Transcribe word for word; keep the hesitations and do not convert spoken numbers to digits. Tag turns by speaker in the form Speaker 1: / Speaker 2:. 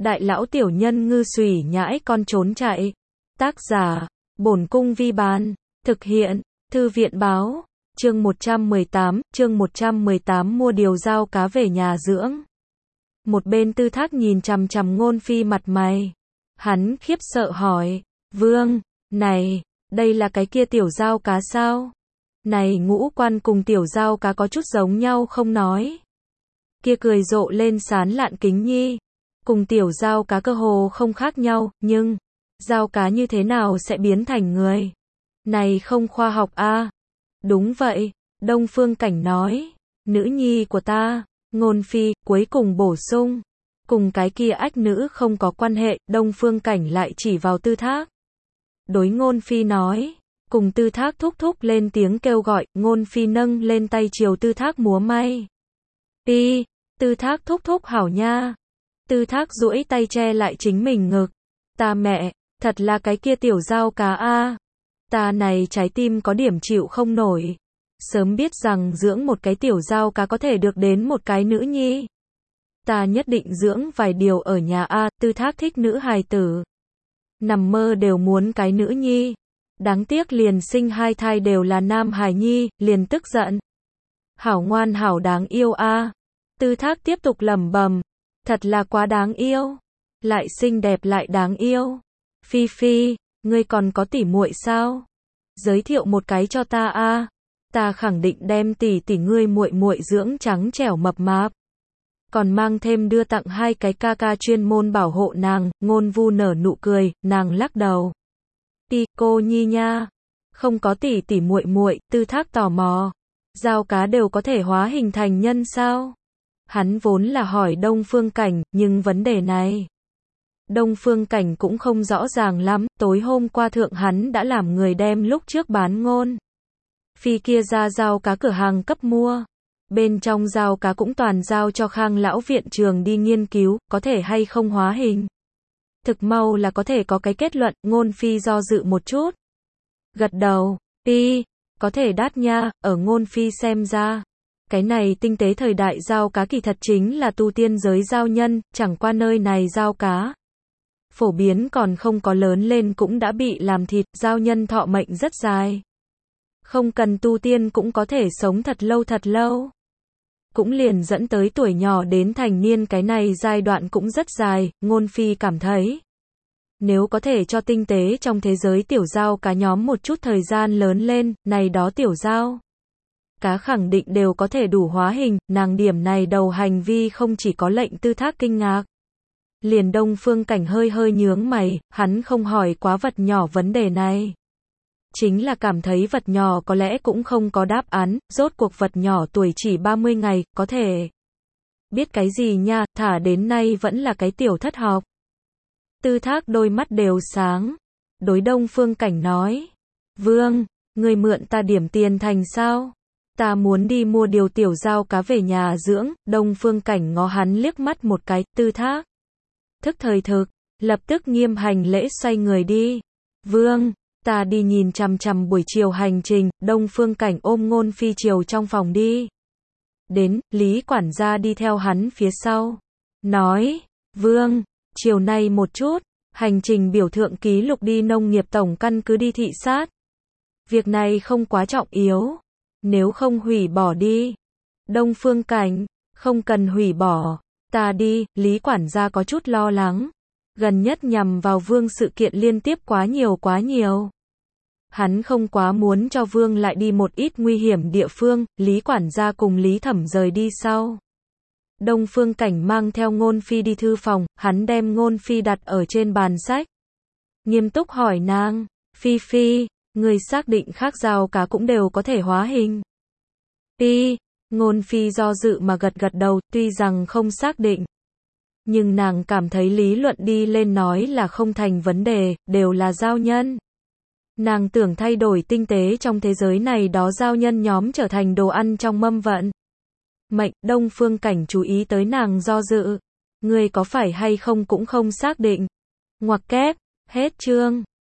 Speaker 1: đại lão tiểu nhân ngư xùy nhãi con trốn chạy. Tác giả, Bổn Cung Vi Bán. Thực hiện, Thư viện Báo. Chương một trăm mười tám, chương một trăm mười tám mua điều dao cá về nhà dưỡng. Một bên Tư Thác nhìn chằm chằm Ngôn Phi mặt mày. Hắn khiếp sợ hỏi, Vương, này, đây là cái kia tiểu dao cá sao? Này ngũ quan cùng tiểu dao cá có chút giống nhau không nói. Kia cười rộ lên sán lạn kính nhi. Cùng tiểu dao cá cơ hồ không khác nhau, nhưng, dao cá như thế nào sẽ biến thành người? Này không khoa học a. À? Đúng vậy, Đông Phương Cảnh nói, nữ nhi của ta, Ngôn Phi, cuối cùng bổ sung, cùng cái kia ách nữ không có quan hệ, Đông Phương Cảnh lại chỉ vào Tư Thác. Đối Ngôn Phi nói, cùng Tư Thác thúc thúc lên tiếng kêu gọi, Ngôn Phi nâng lên tay chiều Tư Thác múa may. Đi, Tư Thác thúc thúc hảo nha. Tư Thác duỗi tay che lại chính mình ngực. Ta mẹ, thật là cái kia tiểu dao cá a. Ta này trái tim có điểm chịu không nổi. Sớm biết rằng dưỡng một cái tiểu dao cá có thể được đến một cái nữ nhi. Ta nhất định dưỡng vài điều ở nhà a. Tư Thác thích nữ hài tử. Nằm mơ đều muốn cái nữ nhi. Đáng tiếc liền sinh hai thai đều là nam hài nhi, liền tức giận. Hảo ngoan hảo đáng yêu a. Tư Thác tiếp tục lẩm bẩm, thật là quá đáng yêu, lại xinh đẹp lại đáng yêu. Phi Phi, ngươi còn có tỉ muội sao? Giới thiệu một cái cho ta a. Ta khẳng định đem tỷ tỷ ngươi muội muội dưỡng trắng trẻo mập mạp. Còn mang thêm đưa tặng hai cái ca ca chuyên môn bảo hộ nàng. Ngôn Vu nở nụ cười, nàng lắc đầu. Ti, cô nhi nha, không có tỷ tỷ muội muội. Tư Thác tò mò, dao cá đều có thể hóa hình thành nhân sao? Hắn vốn là hỏi Đông Phương Cảnh, nhưng vấn đề này, Đông Phương Cảnh cũng không rõ ràng lắm. Tối hôm qua thượng hắn đã làm người đem lúc trước bán Ngôn Phi kia ra dao cá cửa hàng cấp mua. Bên trong dao cá cũng toàn giao cho Khang lão viện trường đi nghiên cứu, có thể hay không hóa hình. Thực mau là có thể có cái kết luận. Ngôn Phi do dự một chút, gật đầu, đi, có thể đắt nha. Ở Ngôn Phi xem ra, cái này tinh tế thời đại dao cá kỳ thật chính là tu tiên giới giao nhân, chẳng qua nơi này dao cá phổ biến còn không có lớn lên cũng đã bị làm thịt. Giao nhân thọ mệnh rất dài, không cần tu tiên cũng có thể sống thật lâu thật lâu. Cũng liền dẫn tới tuổi nhỏ đến thành niên cái này giai đoạn cũng rất dài. Ngôn Phi cảm thấy, nếu có thể cho tinh tế trong thế giới tiểu dao cá nhóm một chút thời gian lớn lên, này đó tiểu dao cá khẳng định đều có thể đủ hóa hình. Nàng điểm này đầu hành vi không chỉ có lệnh Tư Thác kinh ngạc. Liền Đông Phương Cảnh hơi hơi nhướng mày, hắn không hỏi quá vật nhỏ vấn đề này. Chính là cảm thấy vật nhỏ có lẽ cũng không có đáp án, rốt cuộc vật nhỏ tuổi chỉ ba mươi ngày, có thể biết cái gì nha, thả đến nay vẫn là cái tiểu thất học. Tư Thác đôi mắt đều sáng, đối Đông Phương Cảnh nói, Vương, người mượn ta điểm tiền thành sao? Ta muốn đi mua điều tiểu dao cá về nhà dưỡng. Đông Phương Cảnh ngó hắn liếc mắt một cái. Tư Thác thức thời thực, lập tức nghiêm hành lễ xoay người đi. Vương, ta đi nhìn chằm chằm buổi chiều hành trình. Đông Phương Cảnh ôm Ngôn Phi chiều trong phòng đi đến. Lý quản gia đi theo hắn phía sau, nói, Vương, chiều nay một chút, hành trình biểu thượng ký lục đi nông nghiệp tổng căn cứ đi thị sát. Việc này không quá trọng yếu, nếu không hủy bỏ đi. Đông Phương Cảnh, không cần hủy bỏ, ta đi. Lý quản gia có chút lo lắng, gần nhất nhằm vào Vương sự kiện liên tiếp quá nhiều quá nhiều. Hắn không quá muốn cho Vương lại đi một ít nguy hiểm địa phương. Lý quản gia cùng Lý Thẩm rời đi sau, Đông Phương Cảnh mang theo Ngôn Phi đi thư phòng, hắn đem Ngôn Phi đặt ở trên bàn sách. Nghiêm túc hỏi nàng, Phi Phi, người xác định khác dao cá cũng đều có thể hóa hình? Đi. Ngôn Phi do dự mà gật gật đầu, tuy rằng không xác định, nhưng nàng cảm thấy lý luận đi lên nói là không thành vấn đề, đều là giao nhân. Nàng tưởng thay đổi tinh tế trong thế giới này đó giao nhân nhóm trở thành đồ ăn trong mâm vận mệnh. Đông Phương Cảnh chú ý tới nàng do dự. Người có phải hay không cũng không xác định. Ngoặc kép, hết chương.